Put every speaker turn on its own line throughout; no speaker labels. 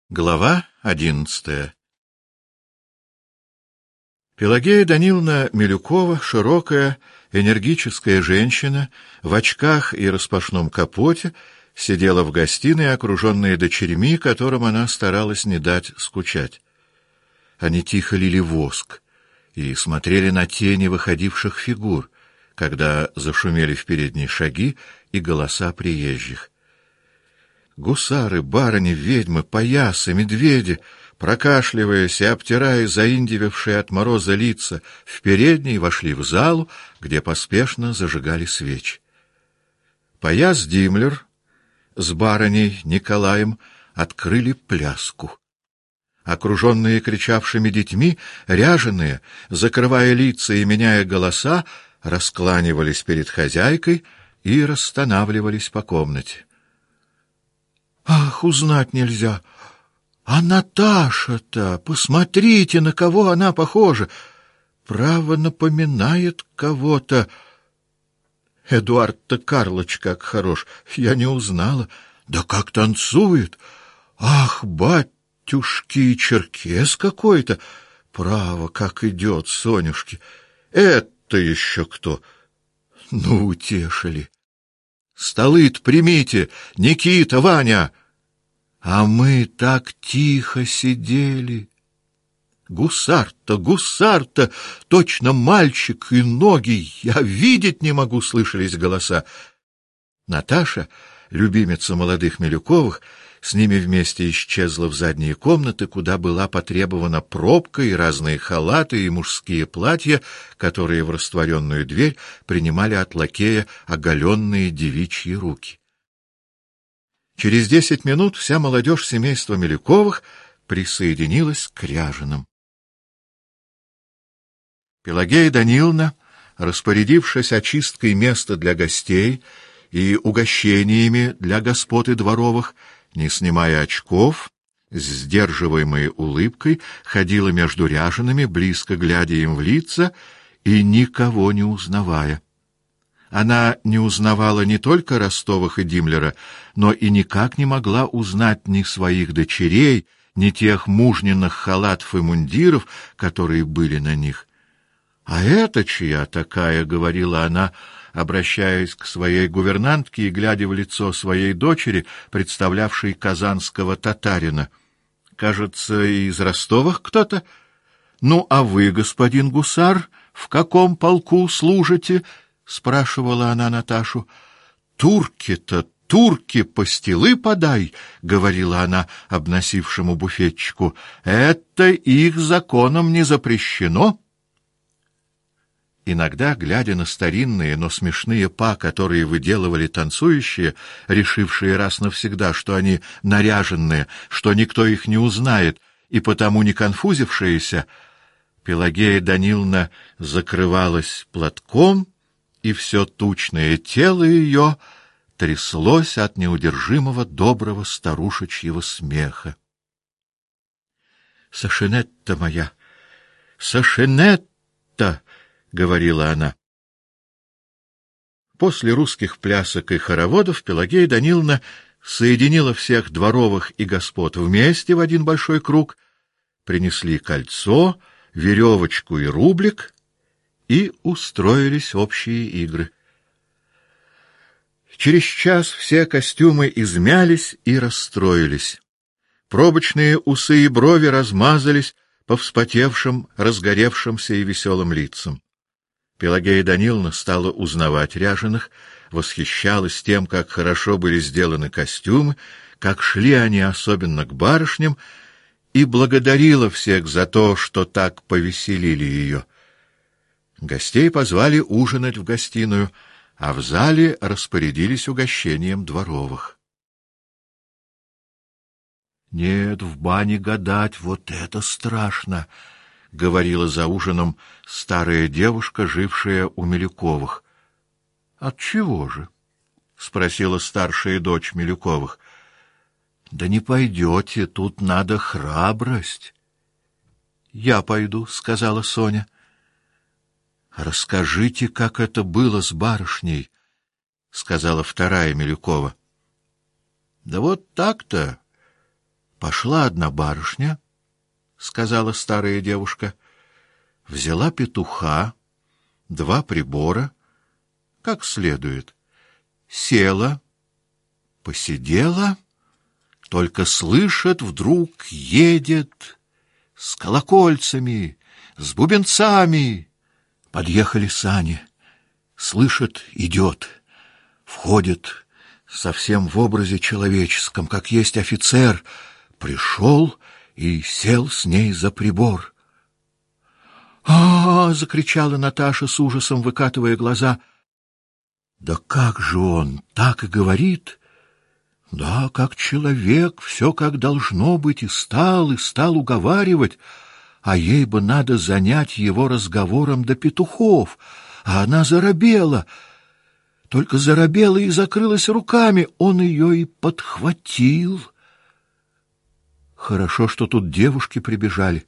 Глава 11. Пелагея Даниловна Милюкова, широкая, энергическая женщина, в очках и распашном капоте, сидела в гостиной, окруженная дочерьми, которым она старалась не дать скучать. Они тихо лили воск и смотрели на тени выходивших фигур, когда зашумели в передние шаги и голоса приезжих. Гусары, барыни, ведьмы, паясы, медведи, прокашливаясь и обтирая заиндевевшие от мороза лица, в передней вошли в залу, где поспешно зажигали свечи. Паяс Димлер с барыней Николаем открыли пляску. Окруженные кричавшими детьми, ряженые, закрывая лица и меняя голоса, раскланивались перед хозяйкой и расстанавливались по комнате. Ах, узнать нельзя! А Наташа-то, посмотрите, на кого она похожа! Право, напоминает кого-то. Эдуард-то Карлыч как хорош, я не узнала. Да как танцует! Ах, батюшки, черкес какой-то! Право, как идет, Сонюшки! Это еще кто? Ну, утешили! Столы-то примите, Никита, Ваня! А мы так тихо сидели. Гусар-то, точно мальчик, и ноги, я видеть не могу, слышались голоса. Наташа, любимица молодых Милюковых, с ними вместе исчезла в задние комнаты, куда была потребована пробка и разные халаты и мужские платья, которые в растворенную дверь принимали от лакея оголенные девичьи руки. Через 10 минут вся молодежь семейства Милюковых присоединилась к ряженым. Пелагея Даниловна, распорядившись очисткой места для гостей и угощениями для господ и дворовых, не снимая очков, с сдерживаемой улыбкой, ходила между ряжеными, близко глядя им в лица и никого не узнавая. Она не узнавала не только Ростовых и Димлера, но и никак не могла узнать ни своих дочерей, ни тех мужниных халатов и мундиров, которые были на них. «А это чья такая?» — говорила она, обращаясь к своей гувернантке и глядя в лицо своей дочери, представлявшей казанского татарина. «Кажется, из Ростовых кто-то? Ну, а вы, господин гусар, в каком полку служите?» — спрашивала она Наташу. «Турки-то, турки, пастилы подай!» — говорила она обносившему буфетчику. «Это их законом не запрещено». Иногда, глядя на старинные, но смешные па, которые выделывали танцующие, решившие раз навсегда, что они наряженные, что никто их не узнает, и потому не конфузившиеся, Пелагея Даниловна закрывалась платком, и все тучное тело ее тряслось от неудержимого доброго старушечьего смеха. «Сашинетта моя! Сашинетта!» — говорила она. После русских плясок и хороводов Пелагея Даниловна соединила всех дворовых и господ вместе в один большой круг, принесли кольцо, веревочку и рублик и устроились общие игры. Через час все костюмы измялись и расстроились. Пробочные усы и брови размазались по вспотевшим, разгоревшимся и веселым лицам. Пелагея Даниловна стала узнавать ряженых, восхищалась тем, как хорошо были сделаны костюмы, как шли они особенно к барышням, и благодарила всех за то, что так повеселили ее. Гостей позвали ужинать в гостиную, а в зале распорядились угощением дворовых. «Нет, в бане гадать, вот это страшно!» — говорила за ужином старая девушка, жившая у Милюковых. — Отчего же? — спросила старшая дочь Милюковых. — Да не пойдете, тут надо храбрость. — Я пойду, — сказала Соня. — Расскажите, как это было с барышней, — сказала вторая Милюкова. — Да вот так-то. Пошла одна барышня, — сказала старая девушка, — взяла петуха, 2 прибора, как следует, села, посидела, только слышит, вдруг едет с колокольцами, с бубенцами. Подъехали сани. Слышит, идет, входит, совсем в образе человеческом, как есть офицер, пришел и сел с ней за прибор. Закричала Наташа с ужасом, выкатывая глаза. Да как же он так и говорит? Да, как человек, все как должно быть, и стал уговаривать, а ей бы надо занять его разговором до петухов, а она заробела. Только заробела и закрылась руками, он ее и подхватил. Хорошо, что тут девушки прибежали.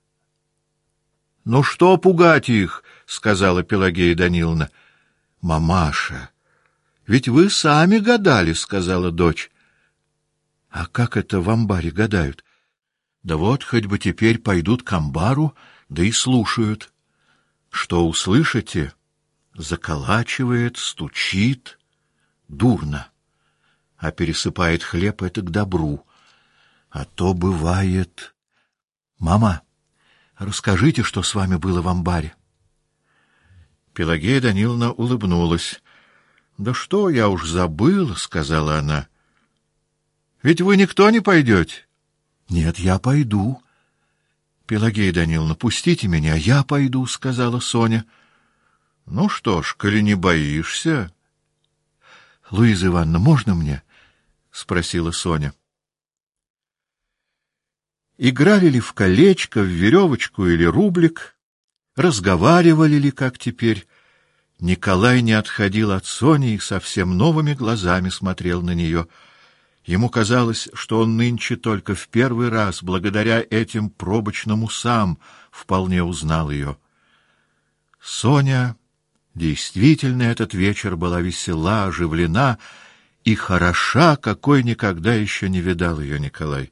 — Ну что пугать их? — сказала Пелагея Даниловна. — Мамаша, ведь вы сами гадали, — сказала дочь. — А как это в амбаре гадают? Да вот, хоть бы теперь пойдут к амбару, да и слушают. Что услышите, заколачивает, стучит, дурно, а пересыпает хлеб — это к добру. А то бывает... Мама, расскажите, что с вами было в амбаре. Пелагея Даниловна улыбнулась. — Да что, я уж забыла, — сказала она. — Ведь вы никто не пойдете? — Нет, я пойду. — Пелагея Даниловна, пустите меня, я пойду, — сказала Соня. — Ну что ж, коли не боишься... — Луиза Ивановна, можно мне? — спросила Соня. Играли ли в колечко, в веревочку или рублик, разговаривали ли, как теперь, Николай не отходил от Сони и совсем новыми глазами смотрел на нее. Ему казалось, что он нынче только в первый раз, благодаря этим пробочным усам, вполне узнал ее. Соня действительно этот вечер была весела, оживлена и хороша, какой никогда еще не видал ее Николай.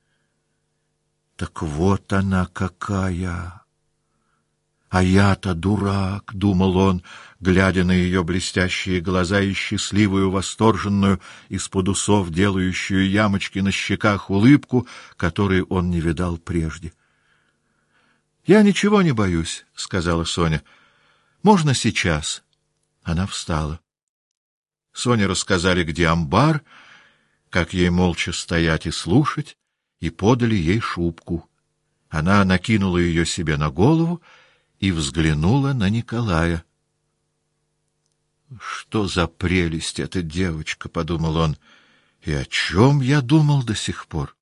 Так вот она какая! А я-то дурак, — думал он, глядя на ее блестящие глаза и счастливую, восторженную, из-под усов делающую ямочки на щеках улыбку, которой он не видал прежде. — Я ничего не боюсь, — сказала Соня. — Можно сейчас? Она встала. Соне рассказали, где амбар, как ей молча стоять и слушать, и подали ей шубку. Она накинула ее себе на голову и взглянула на Николая. «Что за прелесть эта девочка!» — подумал он. «И о чем я думал до сих пор?»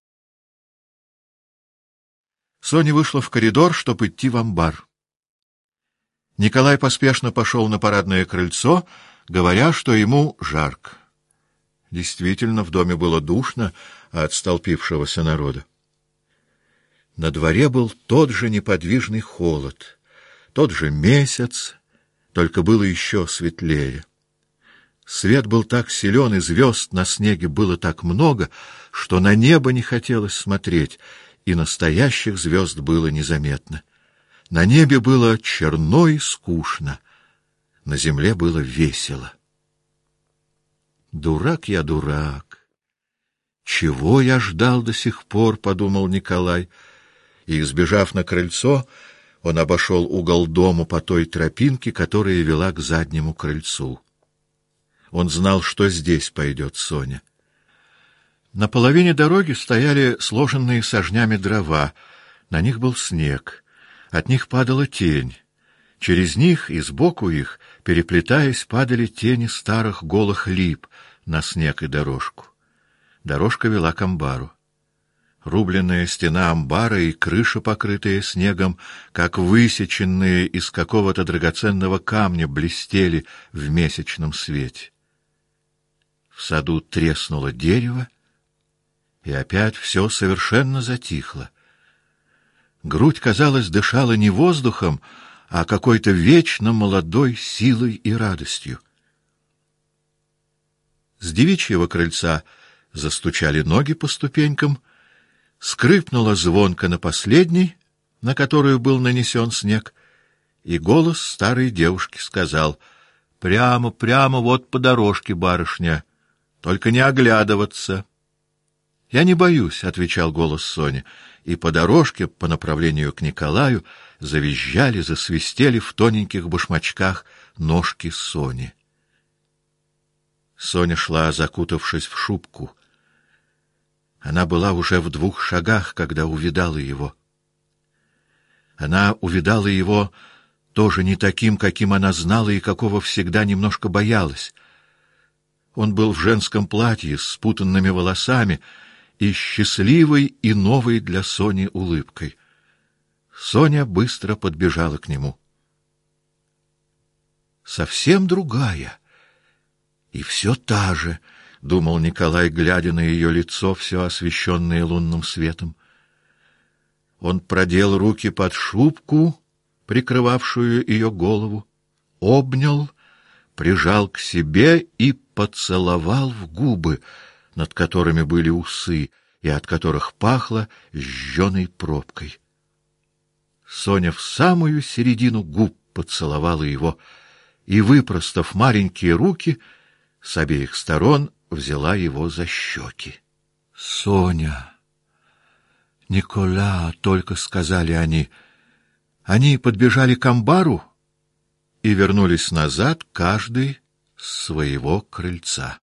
Соня вышла в коридор, чтобы идти в амбар. Николай поспешно пошел на парадное крыльцо, говоря, что ему жарко. Действительно, в доме было душно от столпившегося народа. На дворе был тот же неподвижный холод, тот же месяц, только было еще светлее. Свет был так силен, и звезд на снеге было так много, что на небо не хотелось смотреть, и настоящих звезд было незаметно. На небе было черно и скучно, на земле было весело. «Дурак я, дурак! Чего я ждал до сих пор?» — подумал Николай. И, сбежав на крыльцо, он обошел угол дома по той тропинке, которая вела к заднему крыльцу. Он знал, что здесь пойдет Соня. На половине дороги стояли сложенные сажнями дрова, на них был снег, от них падала тень. Через них и сбоку их, переплетаясь, падали тени старых голых лип на снег и дорожку. Дорожка вела к амбару. Рубленная стена амбара и крыша, покрытая снегом, как высеченные из какого-то драгоценного камня, блестели в месячном свете. В саду треснуло дерево, и опять все совершенно затихло. Грудь, казалось, дышала не воздухом, а какой-то вечно молодой силой и радостью. С девичьего крыльца застучали ноги по ступенькам, Скрипнула звонко на последней, на которую был нанесен снег, и голос старой девушки сказал: «Прямо, прямо, вот по дорожке, барышня, только не оглядываться». «Я не боюсь», — отвечал голос Сони, и по дорожке, по направлению к Николаю, завизжали, засвистели в тоненьких башмачках ножки Сони. Соня шла, закутавшись в шубку. Она была уже в 2 шагах, когда увидала его. Она увидала его тоже не таким, каким она знала и какого всегда немножко боялась. Он был в женском платье с спутанными волосами и счастливой и новой для Сони улыбкой. Соня быстро подбежала к нему. Совсем другая, и все та же, — думал Николай, глядя на ее лицо, все освещенное лунным светом. Он продел руки под шубку, прикрывавшую ее голову, обнял, прижал к себе и поцеловал в губы, над которыми были усы и от которых пахло жженой пробкой. Соня в самую середину губ поцеловала его и, выпростав маленькие руки, с обеих сторон взяла его за щеки. «Соня! Никола!» — только сказали они. Они подбежали к амбару и вернулись назад, каждый с своего крыльца.